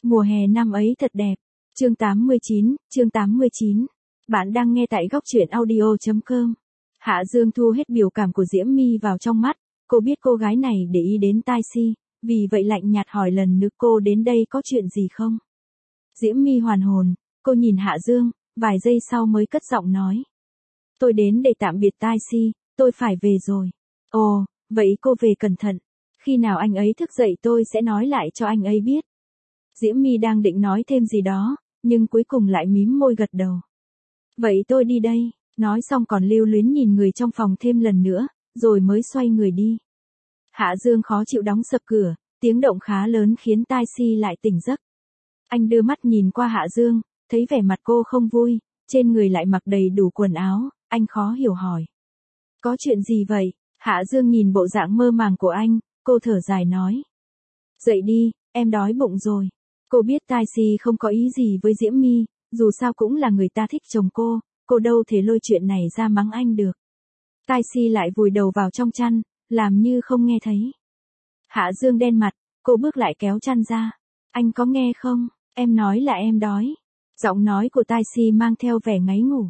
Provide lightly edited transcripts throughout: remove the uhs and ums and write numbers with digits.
Mùa hè năm ấy thật đẹp. Chương 89. Bạn đang nghe tại góc truyện audio.com. Hạ Dương thu hết biểu cảm của Diễm My vào trong mắt, cô biết cô gái này để ý đến Tai Si, vì vậy lạnh nhạt hỏi lần nữa cô đến đây có chuyện gì không? Diễm My hoàn hồn, cô nhìn Hạ Dương, vài giây sau mới cất giọng nói. Tôi đến để tạm biệt Tai Si, tôi phải về rồi. Ồ, vậy cô về cẩn thận. Khi nào anh ấy thức dậy tôi sẽ nói lại cho anh ấy biết. Diễm My đang định nói thêm gì đó, nhưng cuối cùng lại mím môi gật đầu. Vậy tôi đi đây, nói xong còn lưu luyến nhìn người trong phòng thêm lần nữa, rồi mới xoay người đi. Hạ Dương khó chịu đóng sập cửa, tiếng động khá lớn khiến Tai Si lại tỉnh giấc. Anh đưa mắt nhìn qua Hạ Dương, thấy vẻ mặt cô không vui, trên người lại mặc đầy đủ quần áo, anh khó hiểu hỏi. Có chuyện gì vậy? Hạ Dương nhìn bộ dạng mơ màng của anh, cô thở dài nói. Dậy đi, em đói bụng rồi. Cô biết Tai Si không có ý gì với Diễm My, dù sao cũng là người ta thích chồng cô đâu thể lôi chuyện này ra mắng anh được. Tai Si lại vùi đầu vào trong chăn, làm như không nghe thấy. Hạ Dương đen mặt, cô bước lại kéo chăn ra. Anh có nghe không? Em nói là em đói. Giọng nói của Tai Si mang theo vẻ ngáy ngủ.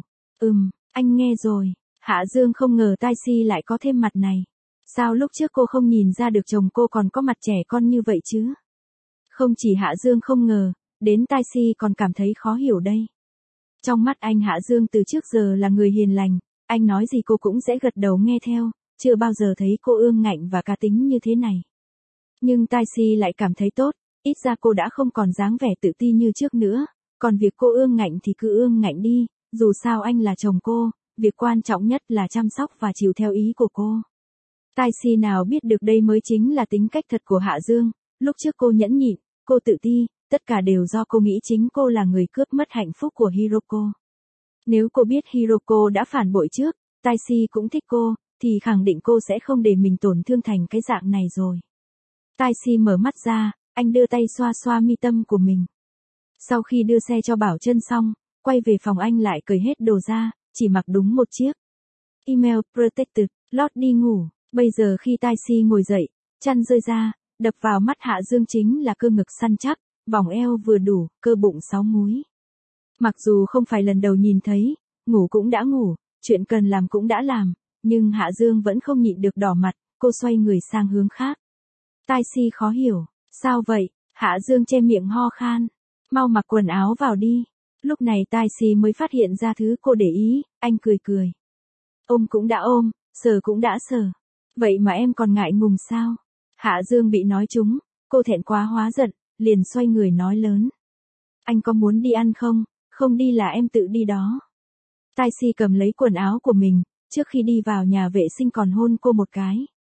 Anh nghe rồi. Hạ Dương không ngờ Tai Si lại có thêm mặt này. Sao lúc trước cô không nhìn ra được chồng cô còn có mặt trẻ con như vậy chứ? Không chỉ Hạ Dương không ngờ, đến Tai Si còn cảm thấy khó hiểu đây. Trong mắt anh Hạ Dương từ trước giờ là người hiền lành, anh nói gì cô cũng sẽ gật đầu nghe theo, chưa bao giờ thấy cô ương ngạnh và cá tính như thế này. Nhưng Tai Si lại cảm thấy tốt, ít ra cô đã không còn dáng vẻ tự ti như trước nữa, còn việc cô ương ngạnh thì cứ ương ngạnh đi, dù sao anh là chồng cô, việc quan trọng nhất là chăm sóc và chiều theo ý của cô. Tai Si nào biết được đây mới chính là tính cách thật của Hạ Dương, lúc trước cô nhẫn nhịn, cô tự ti, tất cả đều do cô nghĩ chính cô là người cướp mất hạnh phúc của Hiroko. Nếu cô biết Hiroko đã phản bội trước, Tai Si cũng thích cô, thì khẳng định cô sẽ không để mình tổn thương thành cái dạng này rồi. Tai Si mở mắt ra, anh đưa tay xoa xoa mi tâm của mình. Sau khi đưa xe cho Bảo Trân xong, quay về phòng anh lại cởi hết đồ ra, chỉ mặc đúng một chiếc email protected, lót đi ngủ. Bây giờ khi Tai Si ngồi dậy, chăn rơi ra, đập vào mắt Hạ Dương chính là cơ ngực săn chắc, vòng eo vừa đủ, cơ bụng 6 múi. Mặc dù không phải lần đầu nhìn thấy, ngủ cũng đã ngủ, chuyện cần làm cũng đã làm, nhưng Hạ Dương vẫn không nhịn được đỏ mặt, cô xoay người sang hướng khác. Tai Si khó hiểu, sao vậy? Hạ Dương che miệng ho khan. Mau mặc quần áo vào đi. Lúc này Tai Si mới phát hiện ra thứ cô để ý, anh cười cười. Ôm cũng đã ôm, sờ cũng đã sờ. Vậy mà em còn ngại ngùng sao? Hạ Dương bị nói trúng, cô thẹn quá hóa giận, liền xoay người nói lớn. Anh có muốn đi ăn không? Không đi là em tự đi đó. Tai Si cầm lấy quần áo của mình, trước khi đi vào nhà vệ sinh còn hôn cô một cái.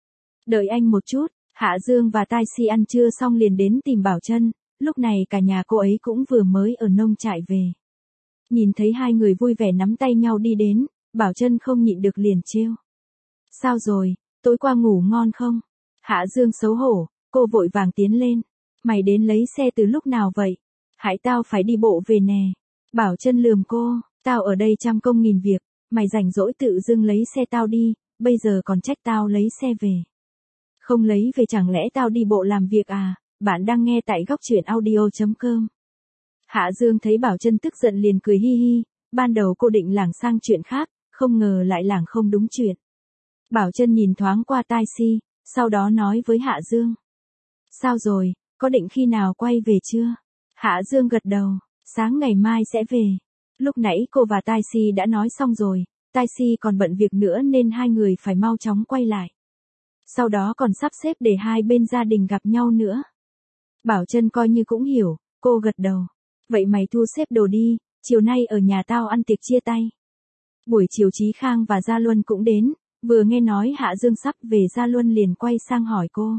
Đợi anh một chút, Hạ Dương và Tai Si ăn trưa xong liền đến tìm Bảo Trân, lúc này cả nhà cô ấy cũng vừa mới ở nông trại về. Nhìn thấy hai người vui vẻ nắm tay nhau đi đến, Bảo Trân không nhịn được liền trêu. Sao rồi, tối qua ngủ ngon không? Hạ Dương xấu hổ, cô vội vàng tiến lên. Mày đến lấy xe từ lúc nào vậy? Hãy tao phải đi bộ về nè. Bảo Trân lườm cô, tao ở đây trăm công nghìn việc, mày rảnh rỗi tự dưng lấy xe tao đi, bây giờ còn trách tao lấy xe về. Không lấy về chẳng lẽ tao đi bộ làm việc à? Bạn đang nghe tại góc truyện audio.com. Hạ Dương thấy Bảo Trân tức giận liền cười hi hi, ban đầu cô định lảng sang chuyện khác, không ngờ lại lảng không đúng chuyện. Bảo Trân nhìn thoáng qua Tai Si, sau đó nói với Hạ Dương. Sao rồi, có định khi nào quay về chưa? Hạ Dương gật đầu, sáng ngày mai sẽ về. Lúc nãy cô và Tai Si đã nói xong rồi, Tai Si còn bận việc nữa nên hai người phải mau chóng quay lại. Sau đó còn sắp xếp để hai bên gia đình gặp nhau nữa. Bảo Trân coi như cũng hiểu, cô gật đầu. Vậy mày thu xếp đồ đi, chiều nay ở nhà tao ăn tiệc chia tay. Buổi chiều Chí Khang và Gia Luân cũng đến, vừa nghe nói Hạ Dương sắp về Gia Luân liền quay sang hỏi cô.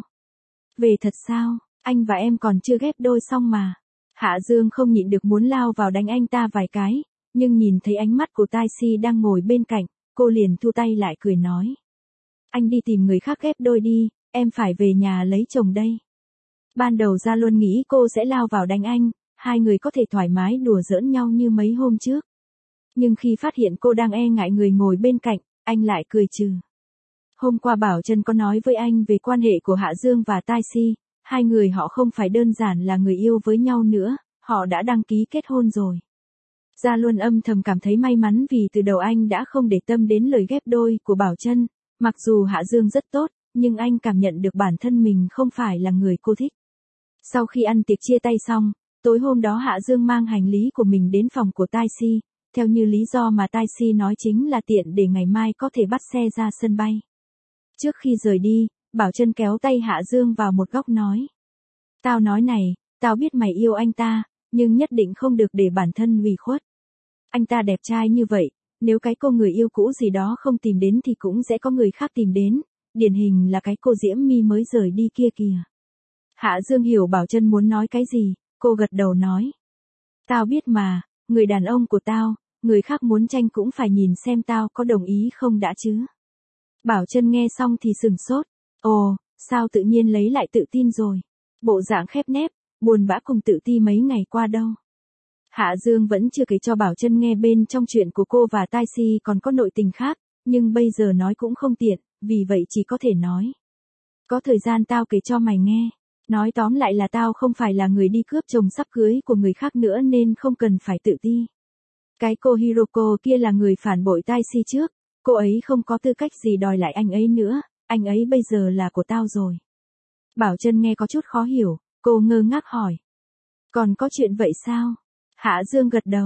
Về thật sao, anh và em còn chưa ghép đôi xong mà. Hạ Dương không nhịn được muốn lao vào đánh anh ta vài cái, nhưng nhìn thấy ánh mắt của Tai Si đang ngồi bên cạnh, cô liền thu tay lại cười nói. Anh đi tìm người khác ghép đôi đi, em phải về nhà lấy chồng đây. Ban đầu Gia Luân nghĩ cô sẽ lao vào đánh anh, hai người có thể thoải mái đùa giỡn nhau như mấy hôm trước. Nhưng khi phát hiện cô đang e ngại người ngồi bên cạnh, anh lại cười trừ. Hôm qua Bảo Trân có nói với anh về quan hệ của Hạ Dương và Tai Si, Hai người họ không phải đơn giản là người yêu với nhau nữa, họ đã đăng ký kết hôn rồi. Gia Luân âm thầm cảm thấy may mắn vì từ đầu anh đã không để tâm đến lời ghép đôi của Bảo Trân, mặc dù Hạ Dương rất tốt, nhưng anh cảm nhận được bản thân mình không phải là người cô thích. Sau khi ăn tiệc chia tay xong, tối hôm đó Hạ Dương mang hành lý của mình đến phòng của Tai Si, theo như lý do mà Tai Si nói chính là tiện để ngày mai có thể bắt xe ra sân bay. Trước khi rời đi, Bảo Trân kéo tay Hạ Dương vào một góc nói. Tao nói này, tao biết mày yêu anh ta, nhưng nhất định không được để bản thân ủy khuất. Anh ta đẹp trai như vậy, nếu cái cô người yêu cũ gì đó không tìm đến thì cũng sẽ có người khác tìm đến, điển hình là cái cô Diễm My mới rời đi kia kìa. Hạ Dương hiểu Bảo Trân muốn nói cái gì, cô gật đầu nói. Tao biết mà, người đàn ông của tao, người khác muốn tranh cũng phải nhìn xem tao có đồng ý không đã chứ. Bảo Trân nghe xong thì sừng sốt, ồ, sao tự nhiên lấy lại tự tin rồi, bộ dạng khép nép, buồn bã cùng tự ti mấy ngày qua đâu. Hạ Dương vẫn chưa kể cho Bảo Trân nghe bên trong chuyện của cô và Tai Si còn có nội tình khác, nhưng bây giờ nói cũng không tiện, vì vậy chỉ có thể nói. Có thời gian tao kể cho mày nghe. Nói tóm lại là tao không phải là người đi cướp chồng sắp cưới của người khác nữa nên không cần phải tự ti. Cái cô Hiroko kia là người phản bội Tai Si trước, cô ấy không có tư cách gì đòi lại anh ấy nữa, anh ấy bây giờ là của tao rồi. Bảo Trân nghe có chút khó hiểu, cô ngơ ngác hỏi. Còn có chuyện vậy sao? Hạ Dương gật đầu,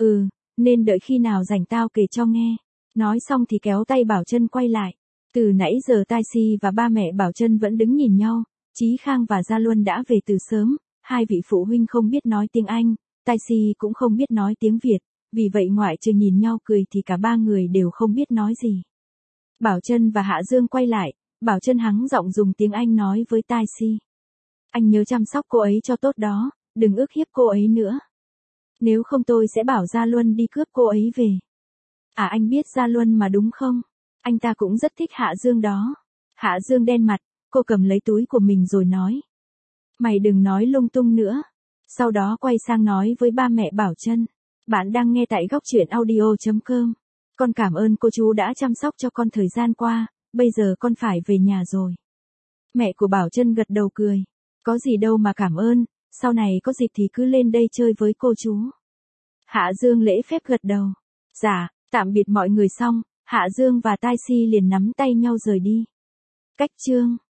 nên đợi khi nào rảnh tao kể cho nghe. Nói xong thì kéo tay Bảo Trân quay lại. Từ nãy giờ Tai Si và ba mẹ Bảo Trân vẫn đứng nhìn nhau. Chí Khang và Gia Luân đã về từ sớm, hai vị phụ huynh không biết nói tiếng Anh, Tai Si cũng không biết nói tiếng Việt, vì vậy ngoại trừ nhìn nhau cười thì cả ba người đều không biết nói gì. Bảo Trân và Hạ Dương quay lại, Bảo Trân hắng giọng dùng tiếng Anh nói với Tai Si. Anh nhớ chăm sóc cô ấy cho tốt đó, đừng ức hiếp cô ấy nữa. Nếu không tôi sẽ bảo Gia Luân đi cướp cô ấy về. À anh biết Gia Luân mà đúng không? Anh ta cũng rất thích Hạ Dương đó. Hạ Dương đen mặt. Cô cầm lấy túi của mình rồi nói. Mày đừng nói lung tung nữa. Sau đó quay sang nói với ba mẹ Bảo Trân. Bạn đang nghe tại góc truyện audio.com. Con cảm ơn cô chú đã chăm sóc cho con thời gian qua, bây giờ con phải về nhà rồi. Mẹ của Bảo Trân gật đầu cười. Có gì đâu mà cảm ơn, sau này có dịp thì cứ lên đây chơi với cô chú. Hạ Dương lễ phép gật đầu. Dạ, tạm biệt mọi người xong, Hạ Dương và Tai Si liền nắm tay nhau rời đi. Cách chương